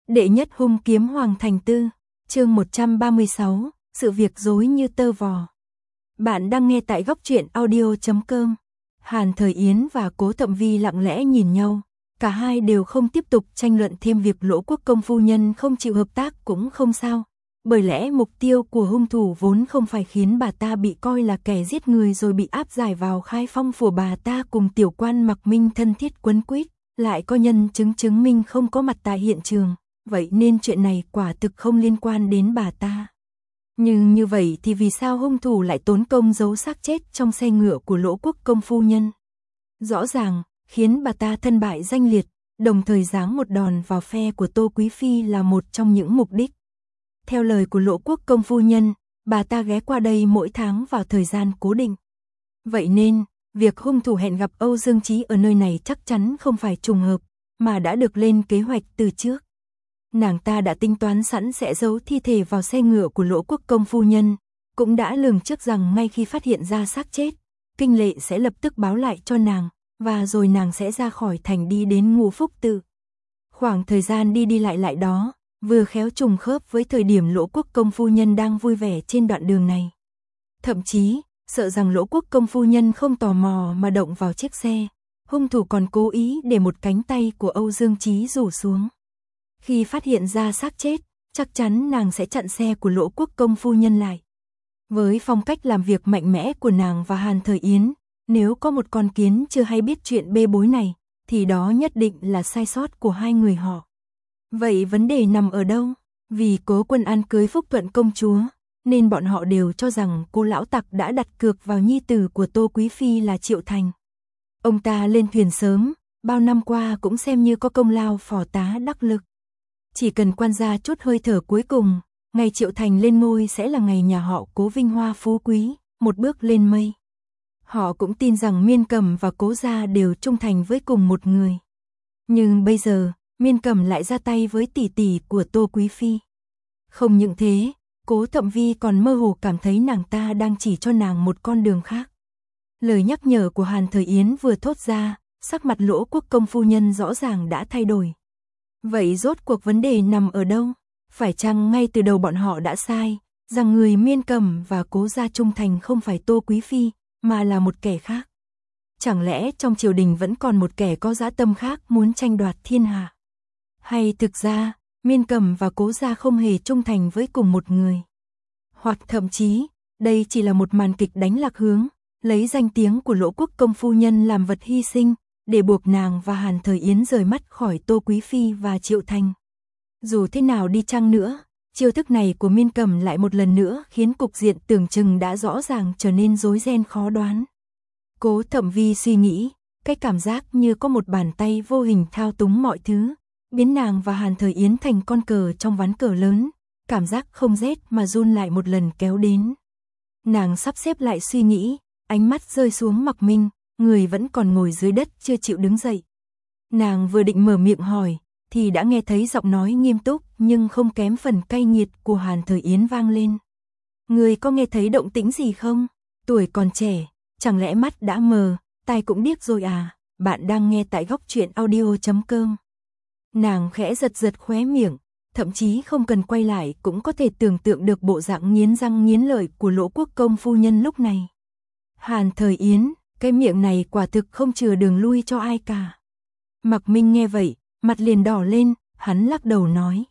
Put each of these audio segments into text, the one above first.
Đệ nhất hung kiếm Hoàng Thành Tư, chương 136, sự việc rối như tơ vò. Bạn đang nghe tại góc truyện audio.com. Hàn Thời Yến và Cố Thậm Vi lặng lẽ nhìn nhau, cả hai đều không tiếp tục tranh luận thêm việc Lỗ Quốc công phu nhân không chịu hợp tác cũng không sao, bởi lẽ mục tiêu của hung thủ vốn không phải khiến bà ta bị coi là kẻ giết người rồi bị áp giải vào khai phong phủ bà ta cùng tiểu quan Mặc Minh thân thiết quấn quýt, lại có nhân chứng chứng minh không có mặt tại hiện trường. Vậy nên chuyện này quả thực không liên quan đến bà ta. Nhưng như vậy thì vì sao hung thủ lại tốn công giấu xác chết trong xe ngựa của Lỗ Quốc công phu nhân? Rõ ràng, khiến bà ta thân bại danh liệt, đồng thời giáng một đòn vào phe của Tô Quý Phi là một trong những mục đích. Theo lời của Lỗ Quốc công phu nhân, bà ta ghé qua đây mỗi tháng vào thời gian cố định. Vậy nên, việc hung thủ hẹn gặp Âu Dương Chí ở nơi này chắc chắn không phải trùng hợp, mà đã được lên kế hoạch từ trước. Nàng ta đã tính toán sẵn sẽ giấu thi thể vào xe ngựa của Lỗ Quốc công phu nhân, cũng đã lường trước rằng ngay khi phát hiện ra xác chết, Kinh Lệ sẽ lập tức báo lại cho nàng, và rồi nàng sẽ ra khỏi thành đi đến Ngũ Phúc Tự. Khoảng thời gian đi lại đó, vừa khéo trùng khớp với thời điểm Lỗ Quốc công phu nhân đang vui vẻ trên đoạn đường này. Thậm chí, sợ rằng Lỗ Quốc công phu nhân không tò mò mà động vào chiếc xe, hung thủ còn cố ý để một cánh tay của Âu Dương Chí rủ xuống. Khi phát hiện ra xác chết, chắc chắn nàng sẽ chặn xe của Lỗ Quốc công phu nhân lại. Với phong cách làm việc mạnh mẽ của nàng và Hàn Thời Yến, nếu có một con kiến chưa hay biết chuyện bê bối này, thì đó nhất định là sai sót của hai người họ. Vậy vấn đề nằm ở đâu? Vì Cố Quân An cưới Phúc Thuận công chúa, nên bọn họ đều cho rằng cô lão tặc đã đặt cược vào nhi tử của Tô Quý Phi là Triệu Thành. Ông ta lên thuyền sớm, bao năm qua cũng xem như có công lao phò tá đắc lực. Chỉ cần quan gia chút hơi thở cuối cùng, ngày Triệu Thành lên ngôi sẽ là ngày nhà họ Cố vinh hoa phú quý, một bước lên mây. Họ cũng tin rằng Miên Cẩm và Cố gia đều trung thành với cùng một người. Nhưng bây giờ, Miên Cẩm lại ra tay với tỷ tỷ của Tô Quý Phi. Không những thế, Cố Thậm Vi còn mơ hồ cảm thấy nàng ta đang chỉ cho nàng một con đường khác. Lời nhắc nhở của Hàn Thời Yến vừa thốt ra, sắc mặt Lỗ Quốc công phu nhân rõ ràng đã thay đổi. Vậy rốt cuộc vấn đề nằm ở đâu? Phải chăng ngay từ đầu bọn họ đã sai, rằng người Miên Cẩm và Cố gia trung thành không phải Tô Quý Phi, mà là một kẻ khác? Chẳng lẽ trong triều đình vẫn còn một kẻ có dã tâm khác muốn tranh đoạt thiên hạ? Hay thực ra, Miên Cẩm và Cố gia không hề trung thành với cùng một người? Hoặc thậm chí, đây chỉ là một màn kịch đánh lạc hướng, lấy danh tiếng của Lỗ Quốc công phu nhân làm vật hy sinh, để buộc nàng và Hàn Thời Yến rời mắt khỏi Tô Quý Phi và Triệu Thành. Dù thế nào đi chăng nữa, chiêu thức này của Miên Cẩm lại một lần nữa khiến cục diện tưởng chừng đã rõ ràng trở nên rối ren khó đoán. Cố Thậm Vi suy nghĩ, cái cảm giác như có một bàn tay vô hình thao túng mọi thứ, biến nàng và Hàn Thời Yến thành con cờ trong ván cờ lớn, cảm giác không rét mà run lại một lần kéo đến. Nàng sắp xếp lại suy nghĩ, ánh mắt rơi xuống Mặc Minh, người vẫn còn ngồi dưới đất chưa chịu đứng dậy. Nàng vừa định mở miệng hỏi, thì đã nghe thấy giọng nói nghiêm túc nhưng không kém phần cay nghiệt của Hàn Thời Yến vang lên. Người có nghe thấy động tĩnh gì không? Tuổi còn trẻ, chẳng lẽ mắt đã mờ, tai cũng điếc rồi à? Bạn đang nghe tại góc truyện audio.com. Nàng khẽ giật khóe miệng, thậm chí không cần quay lại cũng có thể tưởng tượng được bộ dạng nghiến răng nghiến lợi của Lỗ Quốc công phu nhân lúc này. Hàn Thời Yến, cái miệng này quả thực không chừa đường lui cho ai cả. Mặc Minh nghe vậy, mặt liền đỏ lên, hắn lắc đầu nói.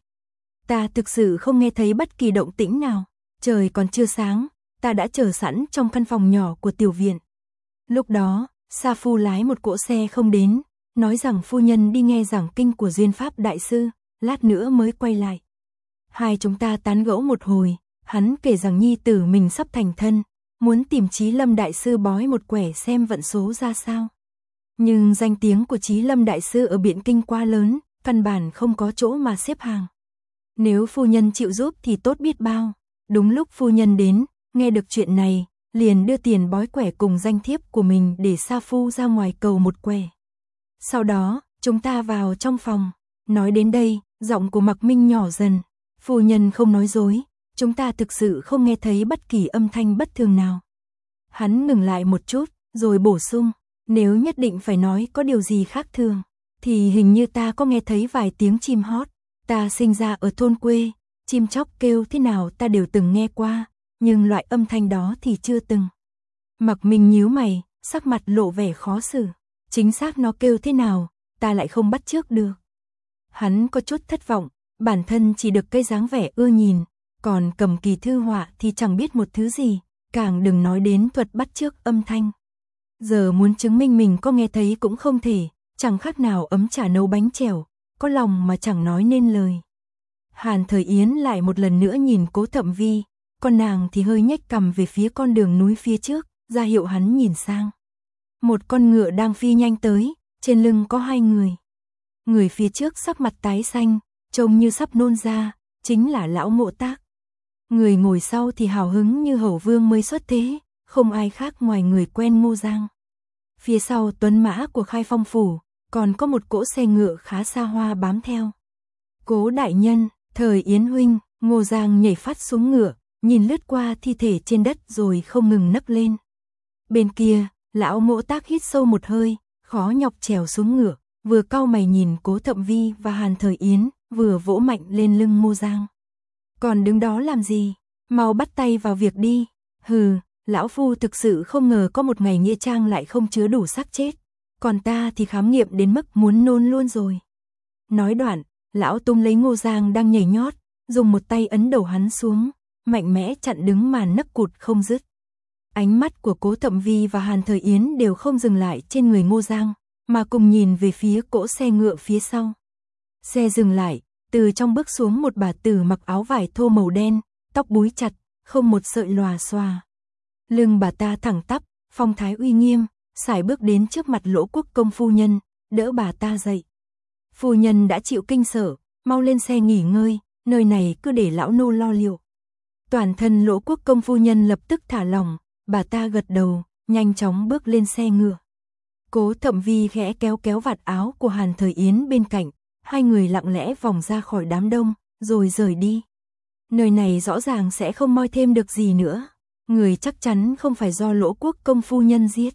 Ta thực sự không nghe thấy bất kỳ động tĩnh nào, trời còn chưa sáng, ta đã chờ sẵn trong căn phòng nhỏ của tiểu viện. Lúc đó, Sa Phu lái một cỗ xe không đến, nói rằng phu nhân đi nghe giảng kinh của Duyên Pháp Đại Sư, lát nữa mới quay lại. Hai chúng ta tán gẫu một hồi, hắn kể rằng nhi tử mình sắp thành thân, muốn tìm Chí Lâm Đại Sư bói một quẻ xem vận số ra sao. Nhưng danh tiếng của Chí Lâm Đại Sư ở Biện Kinh quá lớn, căn bản không có chỗ mà xếp hàng. Nếu phu nhân chịu giúp thì tốt biết bao. Đúng lúc phu nhân đến, nghe được chuyện này, liền đưa tiền bói quẻ cùng danh thiếp của mình để Sa Phu ra ngoài cầu một quẻ. Sau đó, chúng ta vào trong phòng. Nói đến đây, giọng của Mặc Minh nhỏ dần. Phu nhân không nói dối, chúng ta thực sự không nghe thấy bất kỳ âm thanh bất thường nào. Hắn ngừng lại một chút, rồi bổ sung, nếu nhất định phải nói có điều gì khác thường, thì hình như ta có nghe thấy vài tiếng chim hót, Ta sinh ra ở thôn quê, chim chóc kêu thế nào ta đều từng nghe qua, nhưng loại âm thanh đó thì chưa từng. Mặc Minh nhíu mày, sắc mặt lộ vẻ khó xử. Chính xác nó kêu thế nào, ta lại không bắt chước được. Hắn có chút thất vọng, bản thân chỉ được cái dáng vẻ ưa nhìn, còn cầm kỳ thư họa thì chẳng biết một thứ gì, càng đừng nói đến thuật bắt chước âm thanh. Giờ muốn chứng minh mình có nghe thấy cũng không thể, chẳng khác nào ấm trà nấu bánh chèo, có lòng mà chẳng nói nên lời. Hàn Thời Yến lại một lần nữa nhìn Cố Thậm Vi, còn nàng thì hơi nhếch cằm về phía con đường núi phía trước, ra hiệu hắn nhìn sang. Một con ngựa đang phi nhanh tới, trên lưng có hai người. Người phía trước sắc mặt tái xanh, trông như sắp nôn ra, chính là lão Mộ Tác. Người ngồi sau thì hào hứng như hầu vương mới xuất thế, không ai khác ngoài người quen Ngô Giang. Phía sau tuấn mã của Khai Phong phủ, còn có một cỗ xe ngựa khá xa hoa bám theo. Cố đại nhân, Thời Yến huynh, Ngô Giang nhảy phát xuống ngựa, nhìn lướt qua thi thể trên đất rồi không ngừng nấc lên. Bên kia, lão Mộ Tác hít sâu một hơi, khó nhọc trèo xuống ngựa, vừa cau mày nhìn Cố Thậm Vi và Hàn Thời Yến, vừa vỗ mạnh lên lưng Ngô Giang. Còn đứng đó làm gì? Mau bắt tay vào việc đi. Hừ, lão phu thực sự không ngờ có một ngày nghĩa trang lại không chứa đủ xác chết. Còn ta thì khám nghiệm đến mức muốn nôn luôn rồi. Nói đoạn, lão tung lấy Ngô Giang đang nhảy nhót, dùng một tay ấn đầu hắn xuống, mạnh mẽ chặn đứng màn nấc cụt không dứt. Ánh mắt của Cố Thậm Vi và Hàn Thời Yến đều không dừng lại trên người Ngô Giang, mà cùng nhìn về phía cỗ xe ngựa phía sau. Xe dừng lại, từ trong bước xuống một bà tử mặc áo vải thô màu đen, tóc búi chặt, không một sợi lòa xòa. Lưng bà ta thẳng tắp, phong thái uy nghiêm, sải bước đến trước mặt Lỗ Quốc công phu nhân, đỡ bà ta dậy. Phu nhân đã chịu kinh sợ, mau lên xe nghỉ ngơi, nơi này cứ để lão nô lo liệu. Toàn thân Lỗ Quốc công phu nhân lập tức thả lỏng, bà ta gật đầu, nhanh chóng bước lên xe ngựa. Cố Thậm Vi khẽ kéo kéo vạt áo của Hàn Thời Yến bên cạnh, hai người lặng lẽ vòng ra khỏi đám đông, rồi rời đi. Nơi này rõ ràng sẽ không moi thêm được gì nữa, người chắc chắn không phải do Lỗ Quốc công phu nhân giết.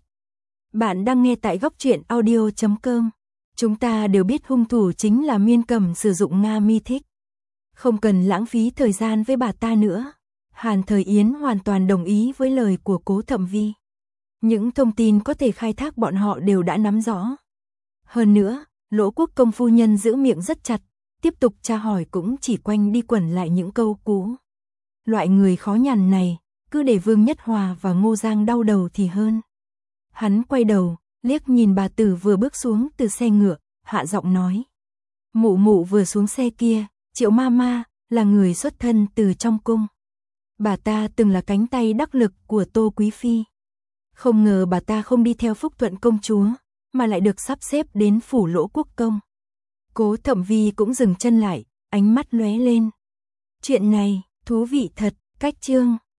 Bạn đang nghe tại Góc Truyện Audio.com. Chúng ta đều biết hung thủ chính là Miên Cầm sử dụng Nga Mi Thích. Không cần lãng phí thời gian với bà ta nữa. Hàn Thời Yến hoàn toàn đồng ý với lời của Cố Thậm Vi. Những thông tin có thể khai thác bọn họ đều đã nắm rõ. Hơn nữa, Lỗ Quốc công phu nhân giữ miệng rất chặt, tiếp tục tra hỏi cũng chỉ quanh đi quẩn lại những câu cũ. Loại người khó nhằn này, cứ để Vương Nhất Hòa và Ngô Giang đau đầu thì hơn. Hắn quay đầu, liếc nhìn bà tử vừa bước xuống từ xe ngựa, hạ giọng nói. Mụ mụ vừa xuống xe kia, Triệu ma ma, là người xuất thân từ trong cung. Bà ta từng là cánh tay đắc lực của Tô Quý Phi. Không ngờ bà ta không đi theo Phúc Thuận công chúa, mà lại được sắp xếp đến phủ Lỗ Quốc công. Cố Thậm Vi cũng dừng chân lại, ánh mắt lóe lên. Chuyện này, thú vị thật, cách chương.